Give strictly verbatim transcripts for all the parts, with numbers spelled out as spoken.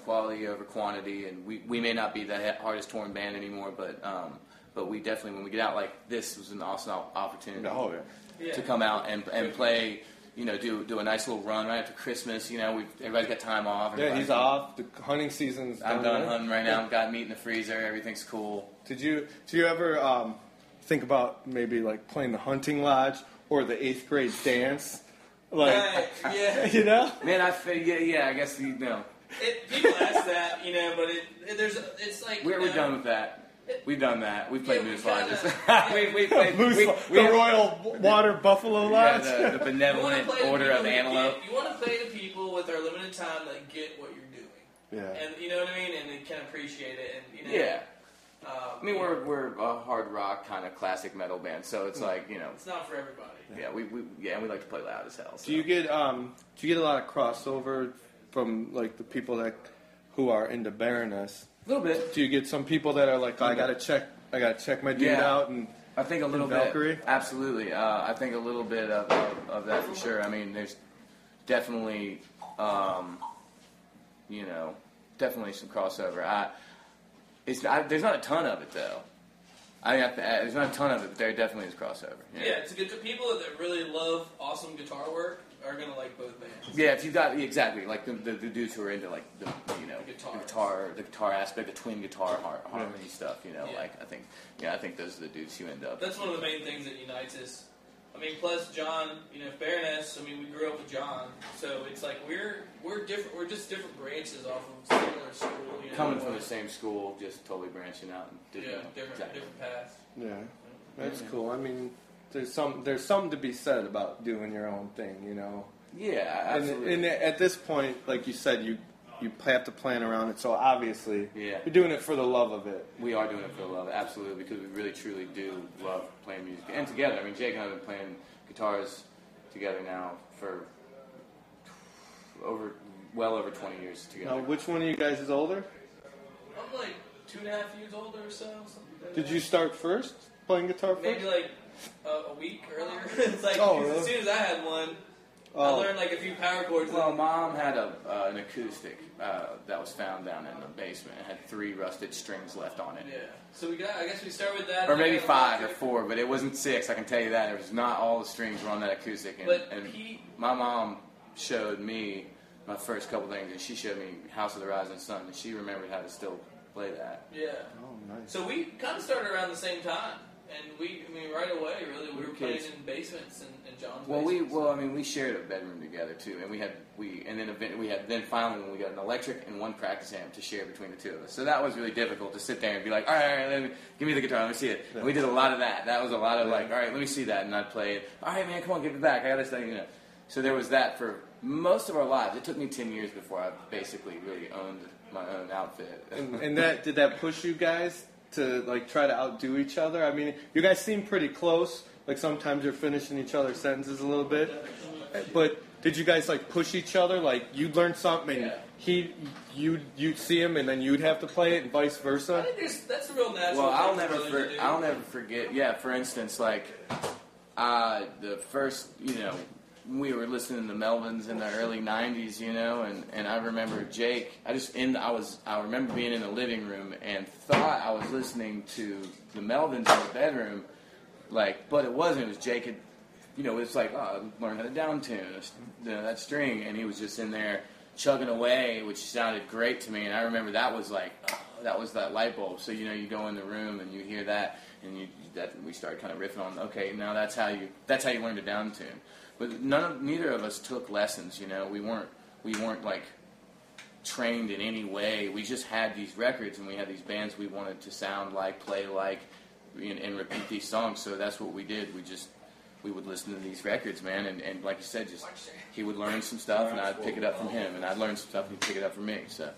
quality over quantity, and we, we may not be the hardest touring band anymore, but um, but we definitely, when we get out, like, this was an awesome opportunity oh, yeah. to come out and and play, you know, do do a nice little run right after Christmas. You know, we've, everybody's got time off. Yeah, he's off. The hunting season's I'm done. done hunting right now. I've got meat in the freezer. Everything's cool. Did you, do you ever um, think about maybe, like, playing the hunting lodge or the eighth grade dance? Like, Right, yeah. you know? Man, I feel, yeah, yeah, I guess, you know. It, people ask that, you know, but it, it there's it's like We're, you we're know, done with that. We've done that. We've played Yeah, we Moose kinda- Lodges. yeah. we, we played Moose, we, we, the Royal Water Buffalo yeah, Lodge? the, the You want to benevolent play to order people of who antelope. get- You want to play to people with our limited time that get what you're doing, Yeah. and you know what I mean, and they can appreciate it, and you know. Yeah. Um, I mean, we're we're a hard rock kind of classic metal band, so it's like, you know, It's not for everybody. yeah, we, we yeah, and we like to play loud as hell. So. Do you get um do you get a lot of crossover from, like, the people that who are into Baroness? A little bit. Do you get some people that are like, I gotta check I gotta check my dude Yeah. out, and I think a little And bit. Valkyrie? Absolutely. Uh, I think a little bit of, of, of that for sure. I mean, there's definitely, um, you know, definitely some crossover. I, it's I, there's not a ton of it though. I mean, I, there's not a ton of it, but there definitely is crossover. Yeah, it's a good. People that really love awesome guitar work are gonna like both bands. Yeah, if you got yeah, exactly like the, the the dudes who are into like the you know Guitars. the guitar the guitar aspect, the twin guitar har- harmony stuff. You know, Yeah. like I think yeah, I think those are the dudes you end up. That's one of the main things that unites us. I mean, plus John, you know, Baroness. I mean, we grew up with John, so it's like we're we're different. We're just different branches off of similar school. You know, Coming from the same school, just totally branching out. And yeah, different, you know, different exactly. different paths. yeah, that's Yeah. cool. I mean, there's some there's something to be said about doing your own thing, you know. Yeah, And, absolutely. and at this point, like you said, you you have to plan around it. So obviously, Yeah. you're doing it for the love of it. We are doing it for the love, absolutely, because we really truly do love playing music and together. I mean, Jake and I have been playing guitars together now for over, well over twenty years together. Now, which one of you guys is older? I'm like two and a half years older or so. Something like Did that. you start first playing guitar first? Maybe like a, a week earlier. It's like Oh, 'cause really? as soon as I had one, I Oh. learned like a few power chords. Well, and- Mom had a uh, an acoustic uh, that was found down in the basement. It had three rusted strings left on it. yeah. So we got. I guess we start with that. Or and I maybe got five or electric. four, but it wasn't six, I can tell you that. It was not all the strings were on that acoustic. And, But and Pete- my mom showed me my first couple things, and she showed me House of the Rising Sun, and she remembered how to still play that. Yeah. Oh, nice. So we kind of started around the same time, and we, I mean, right away, really, we We were were playing kids. in basements and, and John's Well, we basements. well, I mean, we shared a bedroom together too, and we had we and then event, we had then finally when we got an electric and one practice amp to share between the two of us. So that was really difficult to sit there and be like, all right, all right, let me, give me the guitar, let me see it. And we did a lot of that. That was a lot of like, all right, let me see that, and I'd play it. All right, man, come on, give it back. I got this thing, you know. So there was that for most of our lives. It took me ten years before I basically really owned my own outfit. And, and that did that push you guys to like try to outdo each other? I mean, you guys seem pretty close. Like sometimes you're finishing each other's sentences a little bit. But did you guys like push each other? Like you'd learn something and Yeah. he, you'd you'd see him and then you'd have to play it and vice I versa. think there's, that's a real natural. Well, I'll thing for never, brothers for, to do. I'll never forget. Yeah, for instance, like uh, the first, you know, we were listening to Melvins in the early nineties, you know, and, and I remember Jake. I just in I was I remember being in the living room and thought I was listening to the Melvins in the bedroom, like, but it wasn't. It was Jake had, you know, it's like oh, learn how to down tune you know, that string, and he was just in there chugging away, which sounded great to me. And I remember that was like oh, that was that light bulb. So you know, you go in the room and you hear that, and you that we started kind of riffing on. Okay, now that's how you that's how you learn to down tune. But none of neither of us took lessons. You know, we weren't we weren't like trained in any way. We just had these records and we had these bands we wanted to sound like, play like, and, and repeat these songs. So that's what we did. We just we would listen to these records, man, and, and like you said, just he would learn some stuff and I'd pick it up from him, and I'd learn some stuff and he'd pick it up from me. So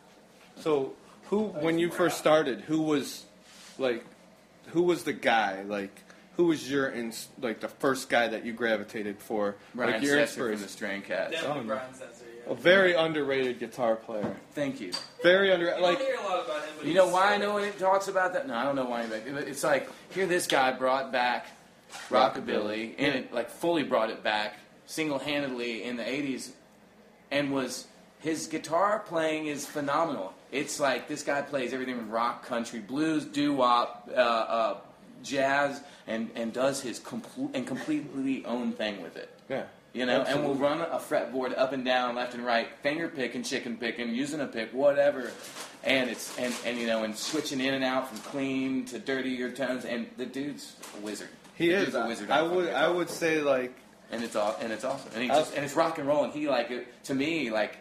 So who, when you first started, who was like, who was the guy like? Who was your ins- like the first guy that you gravitated for? Brian like your Setzer from inspiration. the String Cats. Definitely Oh, Brian Setzer, yeah. A very underrated guitar player. Thank you. Very under You like. don't hear a lot about him, but You know he's why I so- know when it talks about that? No, I don't know why. But it's like here, this guy brought back rockabilly, and it like fully brought it back single-handedly in the eighties, and was his guitar playing is phenomenal. It's like this guy plays everything from rock, country, blues, doo-wop, uh, uh, jazz, and, and does his complete and completely own thing with it. Yeah. You know, Absolutely. and we'll run a fretboard up and down, left and right, finger picking, chicken picking, using a pick, whatever, and it's and, and you know, and switching in and out from clean to dirtier tones, and the dude's a wizard. He the is. dude's a wizard. I on would. guitar. I would say like. And it's all, and it's awesome, and he I- just, and it's rock and roll, and he like it, to me like,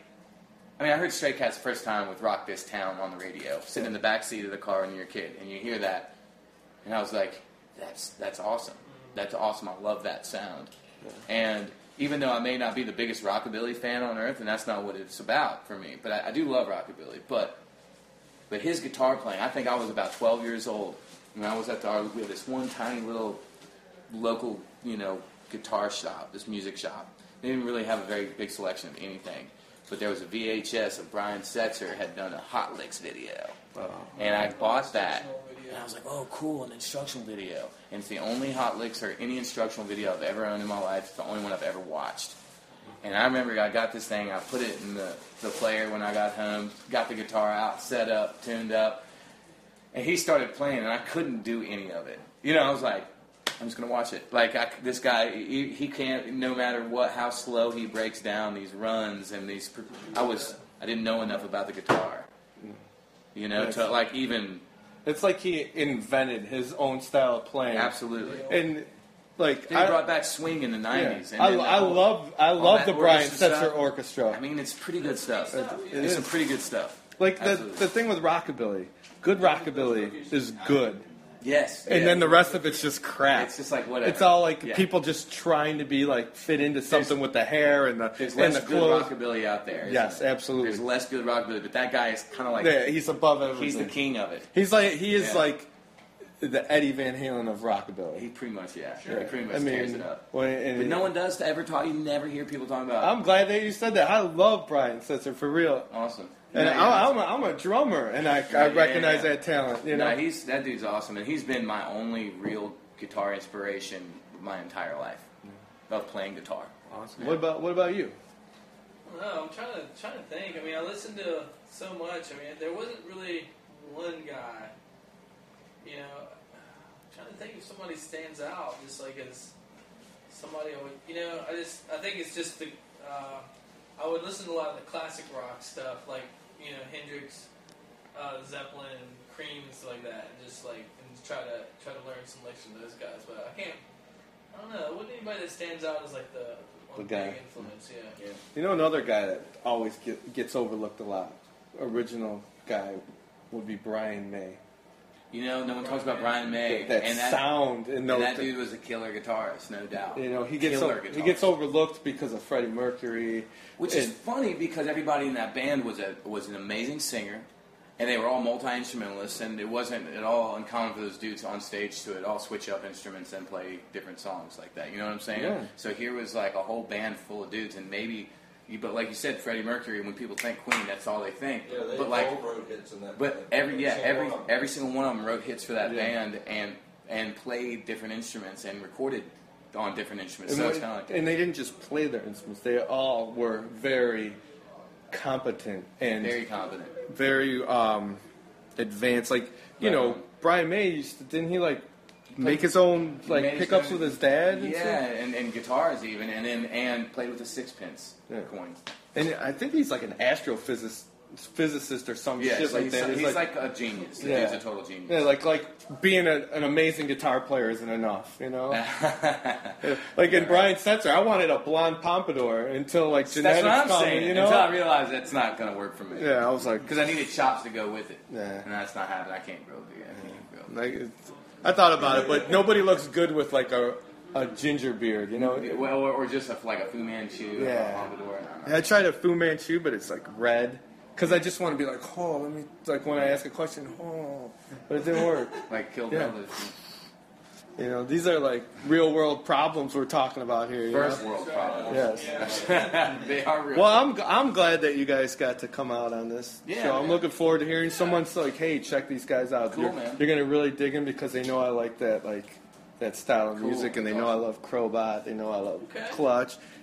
I mean, I heard Stray Cats the first time with "Rock This Town" on the radio, sitting in the back seat of the car when you're a kid, and you hear that, and I was like, that's that's awesome, that's awesome. I love that sound, and. Even though I may not be the biggest rockabilly fan on earth, and that's not what it's about for me, but I, I do love rockabilly. But but his guitar playing, I think I was about twelve years old when I was at the our, we had this one tiny little local, you know, guitar shop, this music shop. They didn't really have a very big selection of anything, but there was a V H S of Brian Setzer had done a Hot Licks video, Oh. and I bought that. Instructional video. And I was like, oh, cool, an instructional video. And it's the only Hot Licks or any instructional video I've ever owned in my life. It's the only one I've ever watched. And I remember I got this thing, I put it in the, the player when I got home, got the guitar out, set up, tuned up, and he started playing, and I couldn't do any of it. You know, I was like, I'm just going to watch it. Like, I, this guy, he, he can't, no matter what, how slow he breaks down these runs and these, I was, I didn't know enough about the guitar. You know, to like even... It's like he invented his own style of playing. Absolutely. And like They I, brought back swing in the nineties. yeah. I, I love I all love that the Brian orchestra Setzer stuff. orchestra. I mean, it's pretty good stuff. It It's is. some pretty good stuff. Like the Absolutely. the thing with rockabilly, good rockabilly is good, Yes. and yeah. then the rest of it's just crap. It's just like whatever. It's all like Yeah. people just trying to be like fit into something with the hair and the There's and less the good clothes. rockabilly out there. isn't Yes, there? absolutely. There's less good rockabilly, but that guy is kind of like Yeah, he's above everything. he's the king of it. He's like he is Yeah. like the Eddie Van Halen of rockabilly. He pretty much yeah. Yeah. He pretty much I mean, tears it up. when- and- But no one does to ever talk. You never hear people talking about. I'm glad that you said that. I love Brian Setzer for real. awesome. And No, I, yeah. I'm, a, I'm a drummer, and I, Yeah, I yeah, recognize yeah. that talent. You know, No, he's that dude's awesome, and he's been my only real guitar inspiration my entire life. Of playing guitar. awesome. What about what about you? No, I'm trying to trying to think. I mean, I listened to so much. I mean, there wasn't really one guy. You know, I'm trying to think if somebody stands out, just like as somebody I would. You know, I just I think it's just the. Uh, I would listen to a lot of the classic rock stuff, like you know Hendrix, uh, Zeppelin, Cream, and stuff like that, and just like and try to try to learn some lections from those guys. But I can't. I don't know. Wouldn't anybody that stands out as like the one The guy. big influence? Yeah. Yeah. You know, another guy that always get, gets overlooked a lot. Original guy would be Brian May. You know, no one talks about Brian May. That, and that, sound and, and those that thi- dude was a killer guitarist, no doubt. You know, he gets killer o- he guitarist. gets overlooked because of Freddie Mercury, Which is and- funny because everybody in that band was a was an amazing singer, and they were all multi instrumentalists, and it wasn't at all uncommon for those dudes on stage to at all switch up instruments and play different songs like that. You know what I'm saying? Yeah. So here was like a whole band full of dudes, and maybe, you, but like you said, Freddie Mercury. When people think Queen, that's all they think. Yeah, they but like, all wrote hits in that. but band. every yeah single every one. every single one of them wrote hits for that Yeah. band and and played different instruments and recorded on different instruments. and, So it's when- kind of like and they didn't just play their instruments; they all were very competent and very competent. very um, advanced. Like you Right. know, Brian May used to, didn't he like make his own like made his pickups own- with his dad? And Yeah, stuff? and, and guitars even, and then and played with a sixpence Yeah. coin. And I think he's like an astrophysicist, physicist or some Yeah, shit so like he's, that. he's like, a genius. The Yeah. dude's a total genius. yeah, like like being a, an amazing guitar player isn't enough, you know. Like in Brian Setzer, I wanted a blonde pompadour until like That's genetics what I'm come, saying. you Until I know. realized that's not going to work for me. Yeah, I was like, Because I needed chops to go with it. Yeah. And that's not happening. I can't grow the I can't grow. like it's, I thought about it, but nobody looks good with like a a ginger beard, you know. Well, or, or just a, like a Fu Manchu, Yeah. a pompadour. I don't know. I tried a Fu Manchu, but it's like red. Because I just want to be like, oh, let me, like when I ask a question, oh, but it didn't work. Like Kill Yeah. Bill. You know, these are like real world problems we're talking about here. You First know? world problem. Yes. They are real. Well, I'm I'm glad that you guys got to come out on this Yeah, show. I'm man. looking forward to hearing someone's like, hey, check these guys out. Cool, you're, man. You're gonna really dig them because they know I like that like that style of Cool. music, and they know I love Crowbot. They know I love Okay. Clutch,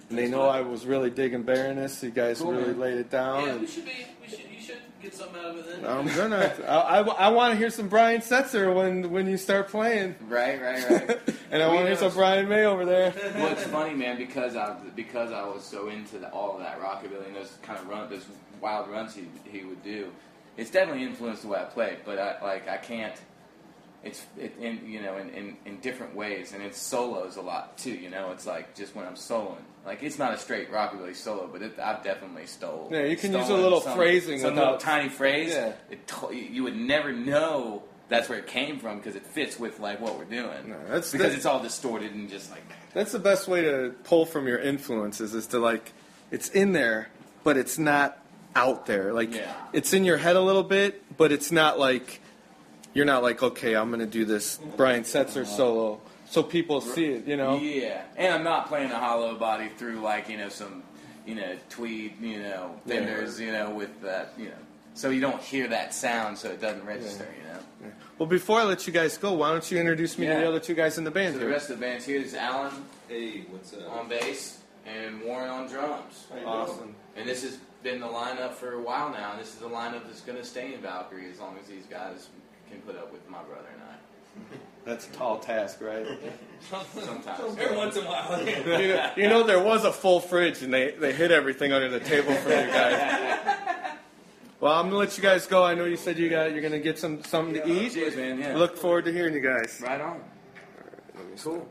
and they know I was really digging Baroness. You guys Cool, really man. laid it down. Yeah, and we should be. We should. You should get something out of it then. I'm gonna. I, I, I want to hear some Brian Setzer when when you start playing, Right, right, right. and I We want to hear know- some Brian May over there. Well, it's funny, man, because I because I was so into the, all of that rockabilly and those kind of run, those wild runs he he would do. It's definitely influenced the way I play, but I like I can't. It's it, in you know in, in, in different ways, and it's solos a lot too. You know, it's like just when I'm soloing, like it's not a straight rockabilly solo, but it, I've definitely stole. Yeah, you can use a stolen little some, phrasing some without- little tiny phrase. Yeah. It to, you would never know that's where it came from because it fits with like what we're doing. No, that's- because that- it's all distorted and just like. That's the best way to pull from your influences is to like, it's in there, but it's not out there. Like Yeah. it's in your head a little bit, but it's not like you're not like, okay, I'm gonna do this Brian Setzer solo so people see it. You know. Yeah, and I'm not playing a hollow body through like you know some you know tweed you know fenders you know with that you know so you don't hear that sound so it doesn't register you know. Well, before I let you guys go, why don't you introduce me to Yeah. the other two guys in the band So the here? rest of the band's here. There's Alan Hey, what's up? on bass and Warren on drums. Awesome. And this has been the lineup for a while now. And this is the lineup that's going to stay in Valkyrie as long as these guys can put up with my brother and I. That's a tall task, right? Sometimes. Every once in a while. you, know, you know, there was a full fridge, and they, they hid everything under the table for you guys. Well, I'm gonna let you guys go. I know you said you got you're gonna get some something to eat. Cheers, man. Yeah. Look forward to hearing you guys. Right on. Cool.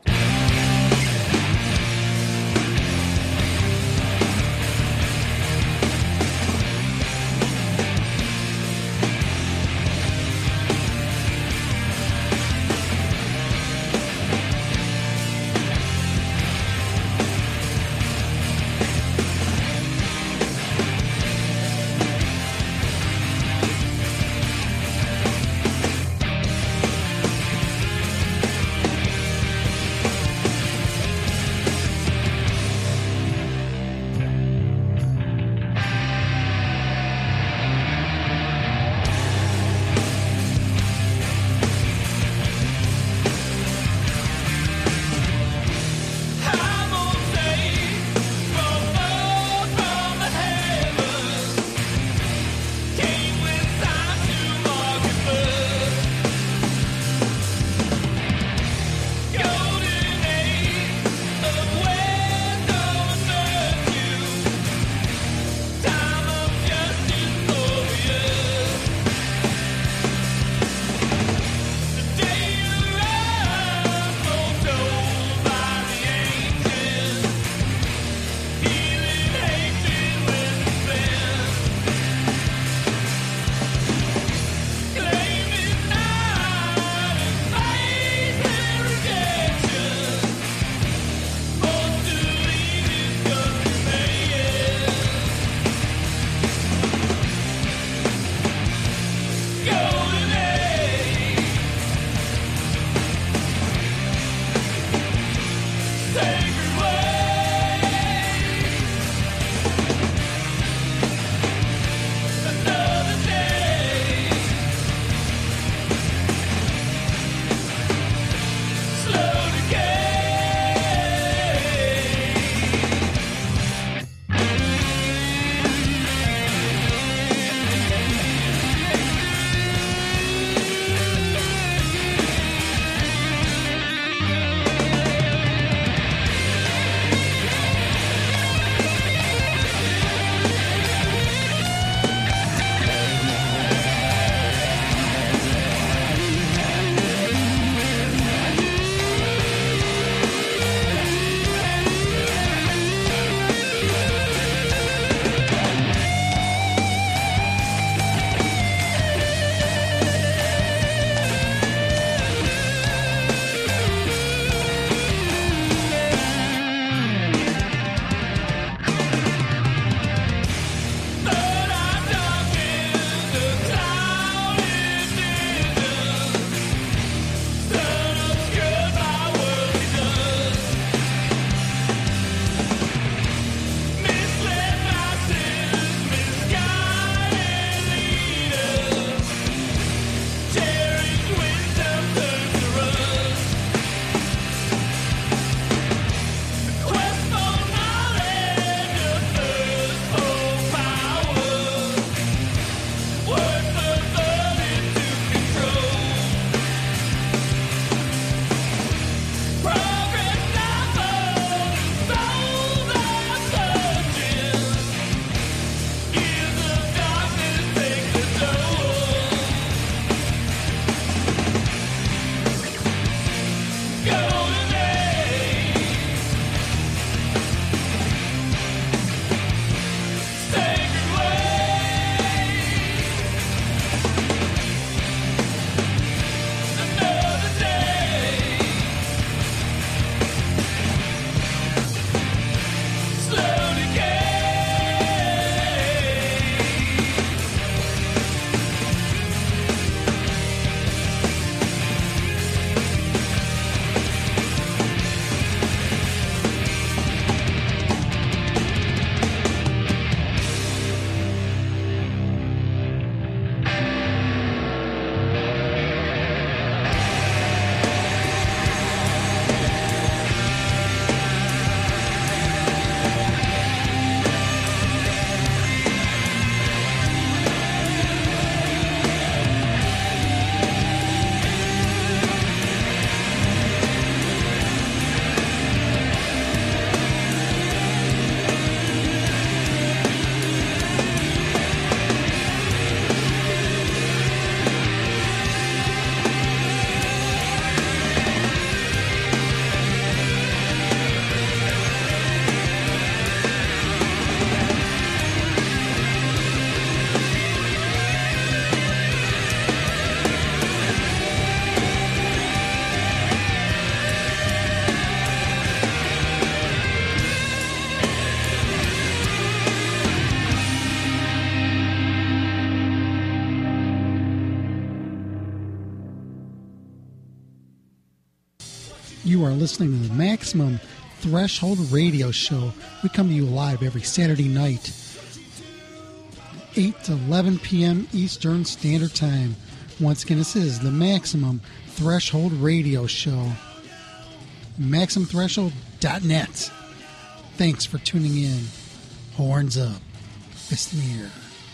You are listening to the Maximum Threshold Radio Show. We come to you live every Saturday night, eight to eleven p.m. Eastern Standard Time. Once again, this is the Maximum Threshold Radio Show. maximum threshold dot net. Thanks for tuning in. Horns up. Fist in the air.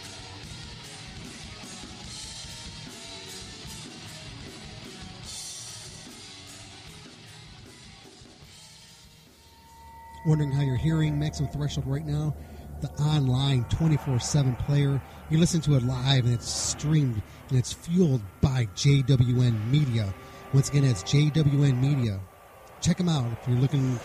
Wondering how you're hearing Maximum Threshold right now? The online twenty-four seven player. You listen to it live and it's streamed and it's fueled by J W N Media. Once again, it's J W N Media. Check them out if you're looking.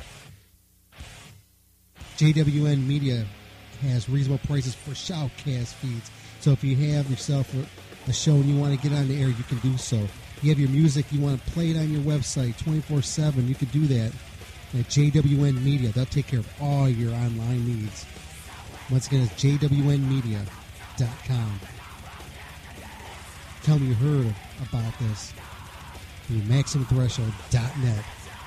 J W N Media has reasonable prices for shoutcast feeds. So if you have yourself a, a show and you want to get on the air, you can do so. If you have your music, you want to play it on your website twenty-four seven, you can do that at J W N Media. They'll take care of all your online needs. Once again, it's J W N media dot com. Tell me you heard about this through maximum threshold dot net.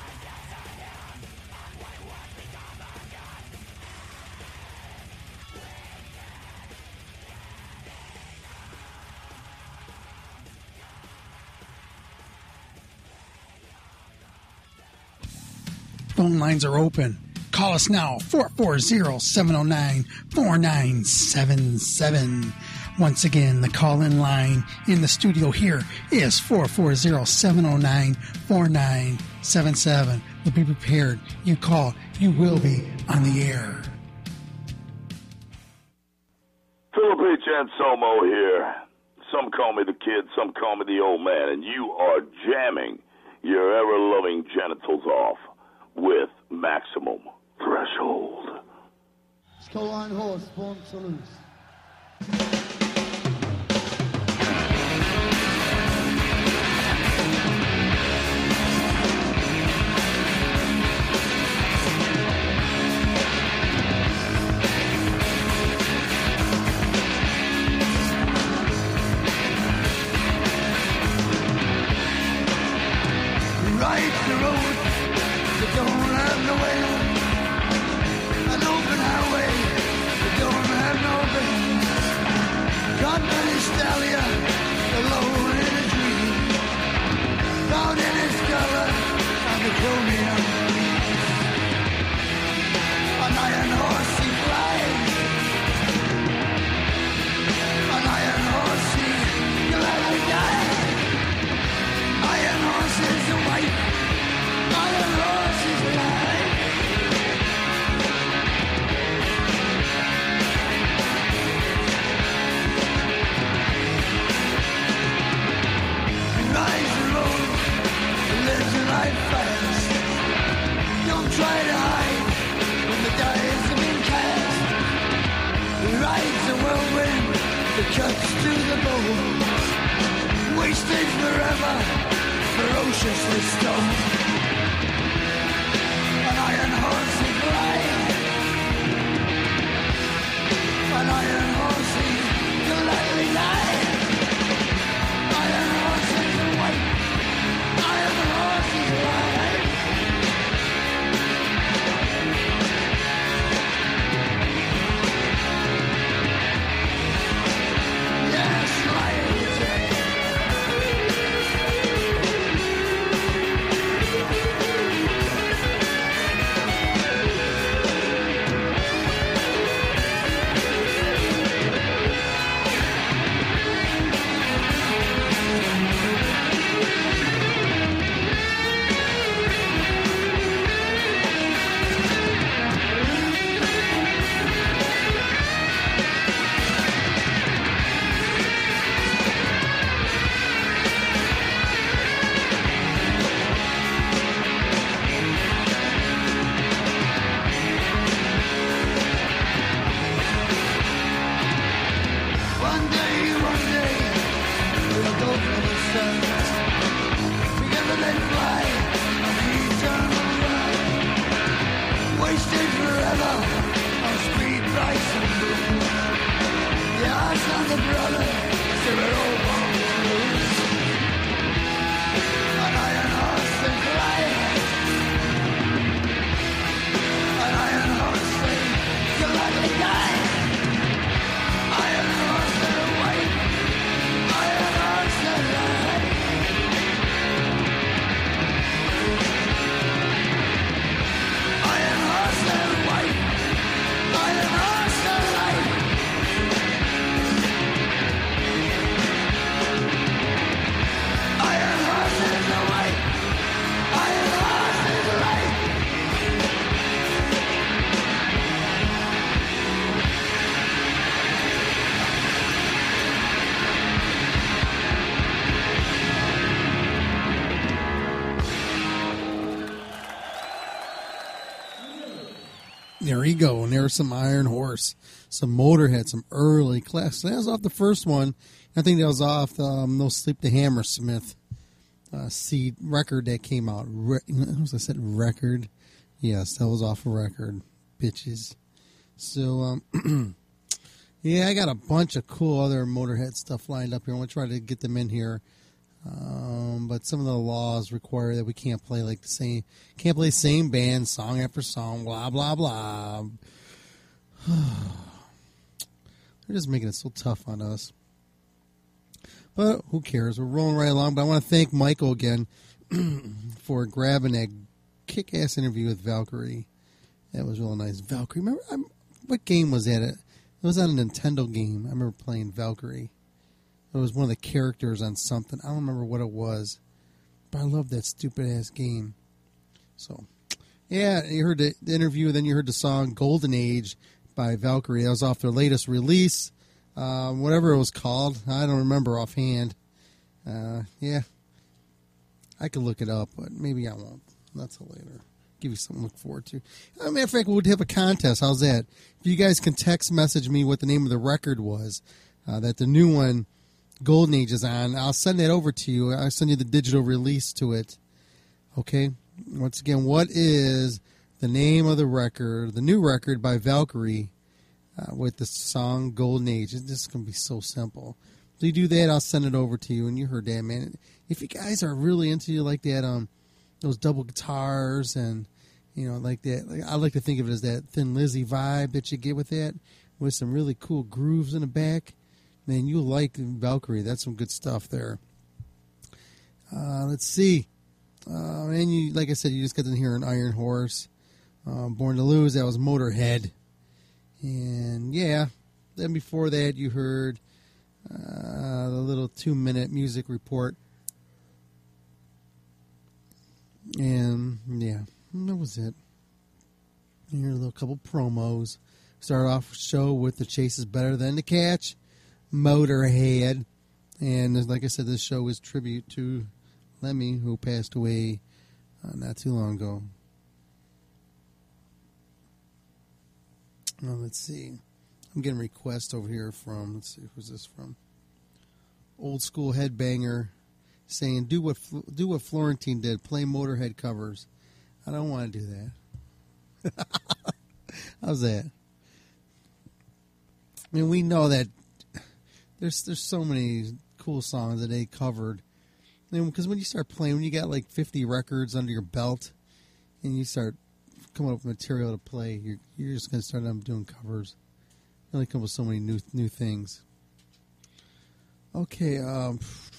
Phone lines are open. Call us now, four four zero, seven zero nine, four nine seven seven. Once again, the call-in line in the studio here is four four zero, seven zero nine, four nine seven seven. But be prepared. You call, you will be on the air. Philip H. Anselmo here. Some call me the kid, some call me the old man, and you are jamming your ever-loving genitals off with Maximum Threshold. Skull on horse, born to lose. Ride the road that don't have no end, an open highway that don't have no bend. God punished Dahlia alone in a dream, found in his color on the chromium. An iron horse he flies, an iron horse he gladly dies. Iron horse is a wife, iron horse is life. He rides the road, lives a life fast. Don't try to hide when the dice have been cast. He rides the whirlwind that cuts to the bone, wasted forever. Ferociously stoned. An iron horse he glides, an iron horse he gladly dies. Iron horse is a white, iron horse he glides. Yes, right. There you go. And there's some Iron Horse, some Motorhead, some early classics. That was off the first one. I think that was off um, No Sleep to Hammersmith uh, seed record that came out. Re- was I said record? Yes, that was off a record, bitches. So, um, yeah, I got a bunch of cool other Motorhead stuff lined up here. I'm going to try to get them in here. Um, but some of the laws require that we can't play like the same, can't play the same band song after song, blah, blah, blah. They're just making it so tough on us. But who cares? We're rolling right along. But I want to thank Michael again for grabbing that kick-ass interview with Valkyrie. That was real nice. Valkyrie, remember, I'm, what game was that? It was on a Nintendo game. I remember playing Valkyrie. It was one of the characters on something. I don't remember what it was. But I love that stupid-ass game. So, yeah, you heard the, the interview, then you heard the song Golden Age by Valkyrie. That was off their latest release. Uh, whatever it was called. I don't remember offhand. Uh, yeah. I could look it up, but maybe I won't. That's a later. Give you something to look forward to. As a matter of fact, we would have a contest. How's that? If you guys can text message me what the name of the record was, uh, that the new one, Golden Age, is on, I'll send that over to you. I'll send you the digital release to it. Okay? Once again, what is the name of the record, the new record by Valkyrie uh, with the song Golden Age? This is going to be so simple. If you do that, I'll send it over to you, and you heard that, man. If you guys are really into you like that, um, those double guitars and, you know, like that, like, I like to think of it as that Thin Lizzy vibe that you get with that, with some really cool grooves in the back. Man, you like Valkyrie. That's some good stuff there. Uh, let's see. Uh, and you, like I said, you just got to hear an Iron Horse. Uh, Born to Lose, that was Motorhead. And, yeah, then before that you heard uh, the little two-minute music report. And, yeah, that was it. Here's a little couple promos. Start off the show with The Chase is Better Than the Catch. Motorhead. And like I said, this show is tribute to Lemmy, who passed away uh, not too long ago. Well, let's see. I'm getting requests over here from, let's see, who's this from? Old School Headbanger saying, do what do what Florentine did, play Motorhead covers. I don't want to do that. How's that? I mean, we know that There's there's so many cool songs that they covered. Because when you start playing, when you got like fifty records under your belt, and you start coming up with material to play, you're you're just gonna start um, doing covers. You only come up with so many new new things. Okay, um,